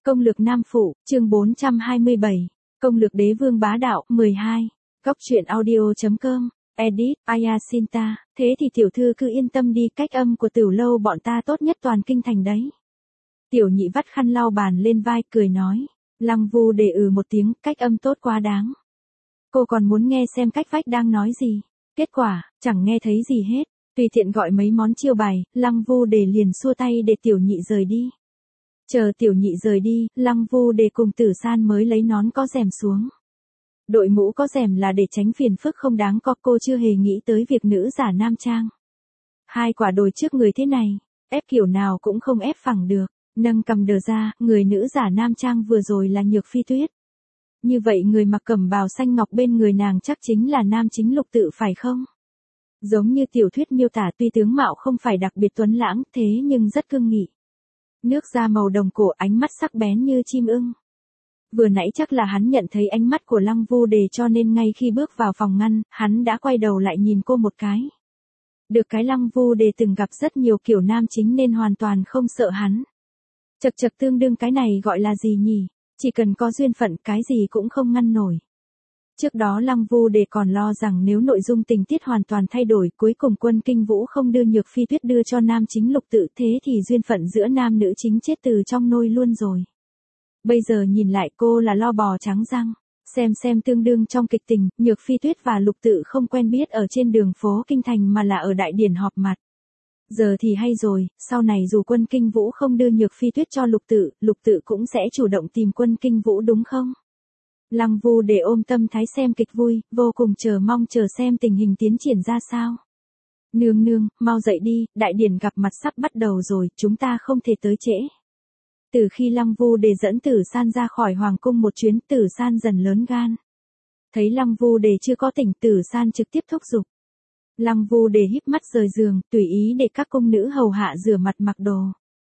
Công lược Nam Phụ, chương 427. Công lược Đế Vương Bá Đạo, 12. Góc truyện audio.com. Edit, Ayasinta. Thế thì tiểu thư cứ yên tâm đi, cách âm của Tửu lâu bọn ta tốt nhất toàn kinh thành đấy. Tiểu nhị vắt khăn lau bàn lên vai, cười nói. Lăng Vu Đề một tiếng, cách âm tốt quá đáng. Cô còn muốn nghe xem cách vách đang nói gì. Kết quả, chẳng nghe thấy gì hết. Tùy tiện gọi mấy món chiêu bài, Lăng Vu Đề liền xua tay để tiểu nhị rời đi. Chờ tiểu nhị rời đi, Lăng Vu Đề cùng Tử San mới lấy nón có rèm xuống. Đội mũ có rèm là để tránh phiền phức không đáng có, cô chưa hề nghĩ tới việc nữ giả nam trang. Hai quả đồi trước người thế này, ép kiểu nào cũng không ép phẳng được. Nâng cầm đờ ra, người nữ giả nam trang vừa rồi là Nhược Phi Tuyết. Như vậy người mặc cẩm bào xanh ngọc bên người nàng chắc chính là nam chính Lục Tự phải không? Giống như tiểu thuyết miêu tả, tuy tướng mạo không phải đặc biệt tuấn lãng thế nhưng rất cương nghị. Nước da màu đồng cổ, ánh mắt sắc bén như chim ưng. Vừa nãy chắc là hắn nhận thấy ánh mắt của Lăng Vu Đề cho nên ngay khi bước vào phòng ngăn, hắn đã quay đầu lại nhìn cô một cái. Được cái Lăng Vu Đề từng gặp rất nhiều kiểu nam chính nên hoàn toàn không sợ hắn. Chật chật, tương đương cái này gọi là gì nhỉ? Chỉ cần có duyên phận cái gì cũng không ngăn nổi. Trước đó Lăng Vu Đề còn lo rằng nếu nội dung tình tiết hoàn toàn thay đổi, cuối cùng Quân Kinh Vũ không đưa Nhược Phi Tuyết đưa cho nam chính Lục Tự, thế thì duyên phận giữa nam nữ chính chết từ trong nôi luôn rồi. Bây giờ nhìn lại cô là lo bò trắng răng. Xem tương đương trong kịch tình, Nhược Phi Tuyết và Lục Tự không quen biết ở trên đường phố Kinh Thành mà là ở đại điển họp mặt. Giờ thì hay rồi, sau này dù Quân Kinh Vũ không đưa Nhược Phi Tuyết cho Lục Tự cũng sẽ chủ động tìm Quân Kinh Vũ đúng không? Lăng Vu Đề ôm tâm thái xem kịch vui, vô cùng chờ mong xem tình hình tiến triển ra sao. Nương, mau dậy đi, đại điển gặp mặt sắp bắt đầu rồi, chúng ta không thể tới trễ. Từ khi Lăng Vu Đề dẫn Tử San ra khỏi hoàng cung một chuyến, Tử San dần lớn gan. Thấy Lăng Vu Đề chưa có tỉnh, Tử San trực tiếp thúc giục. Lăng Vu Đề híp mắt rời giường, tùy ý để các cung nữ hầu hạ rửa mặt mặc đồ.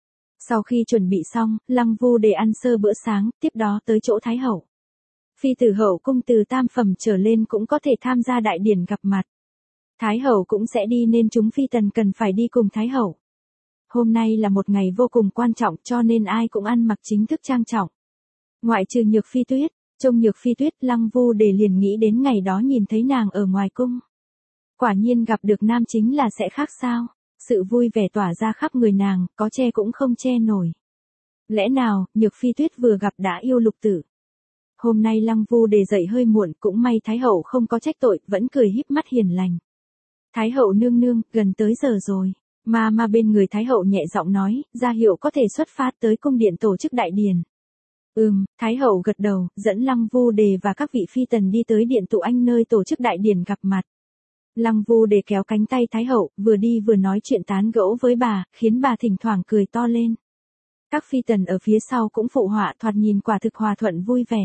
Sau khi chuẩn bị xong, Lăng Vu Đề ăn sơ bữa sáng, tiếp đó tới chỗ Thái Hậu. Phi tử hậu cung từ tam phẩm trở lên cũng có thể tham gia đại điển gặp mặt. Thái Hậu cũng sẽ đi nên chúng phi tần cần phải đi cùng Thái Hậu. Hôm nay là một ngày vô cùng quan trọng cho nên ai cũng ăn mặc chính thức trang trọng. Ngoại trừ Nhược Phi Tuyết, trông Nhược Phi Tuyết, Lăng Vu Đề liền nghĩ đến ngày đó nhìn thấy nàng ở ngoài cung. Quả nhiên gặp được nam chính là sẽ khác sao, sự vui vẻ tỏa ra khắp người nàng, có che cũng không che nổi. Lẽ nào, Nhược Phi Tuyết vừa gặp đã yêu Lục Tự. Hôm nay Lăng Vu Đề dậy hơi muộn, cũng may Thái Hậu không có trách tội, vẫn cười híp mắt hiền lành. Thái Hậu nương, gần tới giờ rồi. Mà bên người Thái Hậu nhẹ giọng nói, ra hiệu có thể xuất phát tới cung điện tổ chức đại điển. Thái Hậu gật đầu, dẫn Lăng Vu Đề và các vị phi tần đi tới điện tụ anh nơi tổ chức đại điển gặp mặt. Lăng Vu Đề kéo cánh tay Thái Hậu, vừa đi vừa nói chuyện tán gẫu với bà, khiến bà thỉnh thoảng cười to lên. Các phi tần ở phía sau cũng phụ họa, thoạt nhìn quả thực hòa thuận vui vẻ.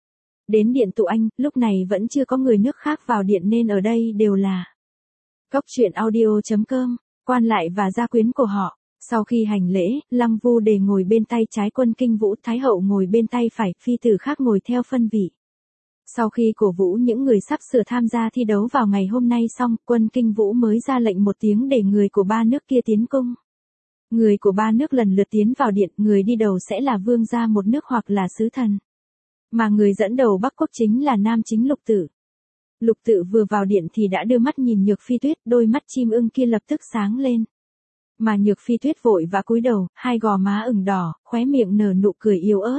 Đến điện tụ anh, lúc này vẫn chưa có người nước khác vào điện nên ở đây đều là Góc truyện audio.com, quan lại và gia quyến của họ. Sau khi hành lễ, Lăng Vu Đề ngồi bên tay trái Quân Kinh Vũ, Thái Hậu ngồi bên tay phải, phi tử khác ngồi theo phân vị. Sau khi cổ vũ những người sắp sửa tham gia thi đấu vào ngày hôm nay xong, Quân Kinh Vũ mới ra lệnh một tiếng để người của ba nước kia tiến cung. Người của ba nước lần lượt tiến vào điện, người đi đầu sẽ là vương gia một nước hoặc là sứ thần. Mà người dẫn đầu Bắc Quốc chính là nam chính Lục Tự. Lục Tự vừa vào điện thì đã đưa mắt nhìn Nhược Phi Tuyết, đôi mắt chim ưng kia lập tức sáng lên. Mà Nhược Phi Tuyết vội vã cúi đầu, hai gò má ửng đỏ, khóe miệng nở nụ cười yếu ớt.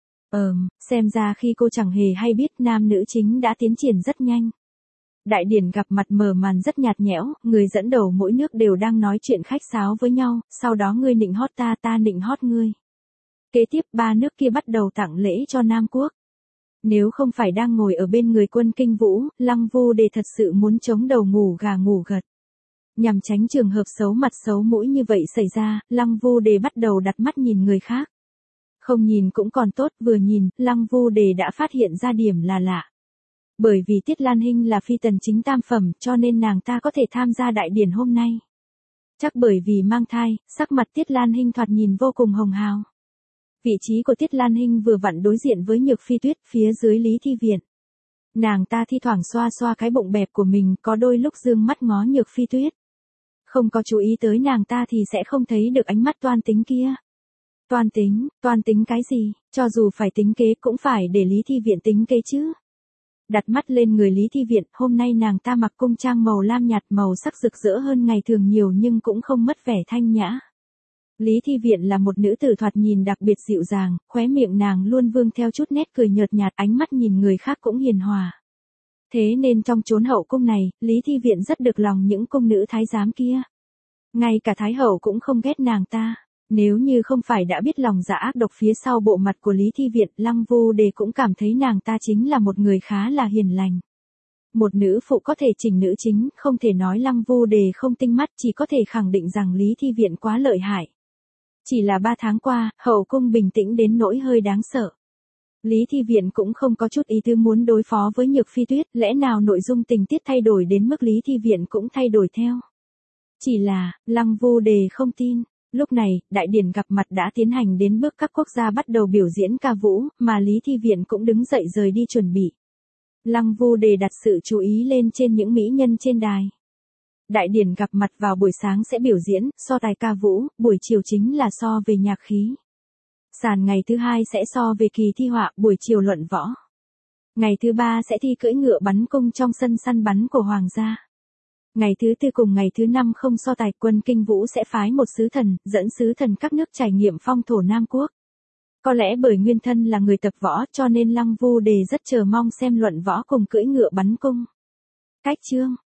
Xem ra khi cô chẳng hề hay biết nam nữ chính đã tiến triển rất nhanh. Đại điển gặp mặt mở màn rất nhạt nhẽo, người dẫn đầu mỗi nước đều đang nói chuyện khách sáo với nhau, sau đó ngươi nịnh hót ta, ta nịnh hót ngươi. Kế tiếp ba nước kia bắt đầu tặng lễ cho Nam Quốc. Nếu không phải đang ngồi ở bên người Quân Kinh Vũ, Lăng Vu Đề thật sự muốn chống đầu ngủ gà ngủ gật. Nhằm tránh trường hợp xấu mặt xấu mũi như vậy xảy ra, Lăng Vu Đề bắt đầu đặt mắt nhìn người khác. Không nhìn cũng còn tốt, vừa nhìn, Lăng Vu Đề đã phát hiện ra điểm là lạ. Bởi vì Tiết Lan Hinh là phi tần chính tam phẩm, cho nên nàng ta có thể tham gia đại điển hôm nay. Chắc bởi vì mang thai, sắc mặt Tiết Lan Hinh thoạt nhìn vô cùng hồng hào. Vị trí của Tiết Lan Hinh vừa vặn đối diện với Nhược Phi Tuyết, phía dưới Lý Thi Viện. Nàng ta thi thoảng xoa xoa cái bụng bẹp của mình, có đôi lúc dương mắt ngó Nhược Phi Tuyết. Không có chú ý tới nàng ta thì sẽ không thấy được ánh mắt toan tính kia. Toan tính cái gì? Cho dù phải tính kế cũng phải để Lý Thi Viện tính kế chứ. Đặt mắt lên người Lý Thi Viện, hôm nay nàng ta mặc cung trang màu lam nhạt, màu sắc rực rỡ hơn ngày thường nhiều nhưng cũng không mất vẻ thanh nhã. Lý Thi Viện là một nữ tử thoạt nhìn đặc biệt dịu dàng, khóe miệng nàng luôn vương theo chút nét cười nhợt nhạt, ánh mắt nhìn người khác cũng hiền hòa. Thế nên trong chốn hậu cung này, Lý Thi Viện rất được lòng những cung nữ thái giám kia. Ngay cả Thái Hậu cũng không ghét nàng ta. Nếu như không phải đã biết lòng dạ ác độc phía sau bộ mặt của Lý Thi Viện, Lăng Vu Đề cũng cảm thấy nàng ta chính là một người khá là hiền lành. Một nữ phụ có thể chỉnh nữ chính, không thể nói Lăng Vu Đề không tinh mắt, chỉ có thể khẳng định rằng Lý Thi Viện quá lợi hại. Chỉ là 3 tháng qua, hậu cung bình tĩnh đến nỗi hơi đáng sợ. Lý Thi Viện cũng không có chút ý tư muốn đối phó với Nhược Phi Tuyết, lẽ nào nội dung tình tiết thay đổi đến mức Lý Thi Viện cũng thay đổi theo. Chỉ là, Lăng Vu Đề không tin. Lúc này, đại điển gặp mặt đã tiến hành đến bước các quốc gia bắt đầu biểu diễn ca vũ, mà Lý Thi Viện cũng đứng dậy rời đi chuẩn bị. Lăng Vu Đề đặt sự chú ý lên trên những mỹ nhân trên đài. Đại điển gặp mặt vào buổi sáng sẽ biểu diễn, so tài ca vũ, buổi chiều chính là so về nhạc khí. Sàn ngày thứ 2 sẽ so về kỳ thi họa, buổi chiều luận võ. Ngày thứ 3 sẽ thi cưỡi ngựa bắn cung trong sân săn bắn của Hoàng gia. Ngày thứ 4 cùng ngày thứ 5 không so tài, quân Kinh Vũ sẽ phái một sứ thần, dẫn sứ thần các nước trải nghiệm phong thổ Nam Quốc. Có lẽ bởi nguyên thân là người tập võ cho nên Lăng Vu Đề rất chờ mong xem luận võ cùng cưỡi ngựa bắn cung. Cách chương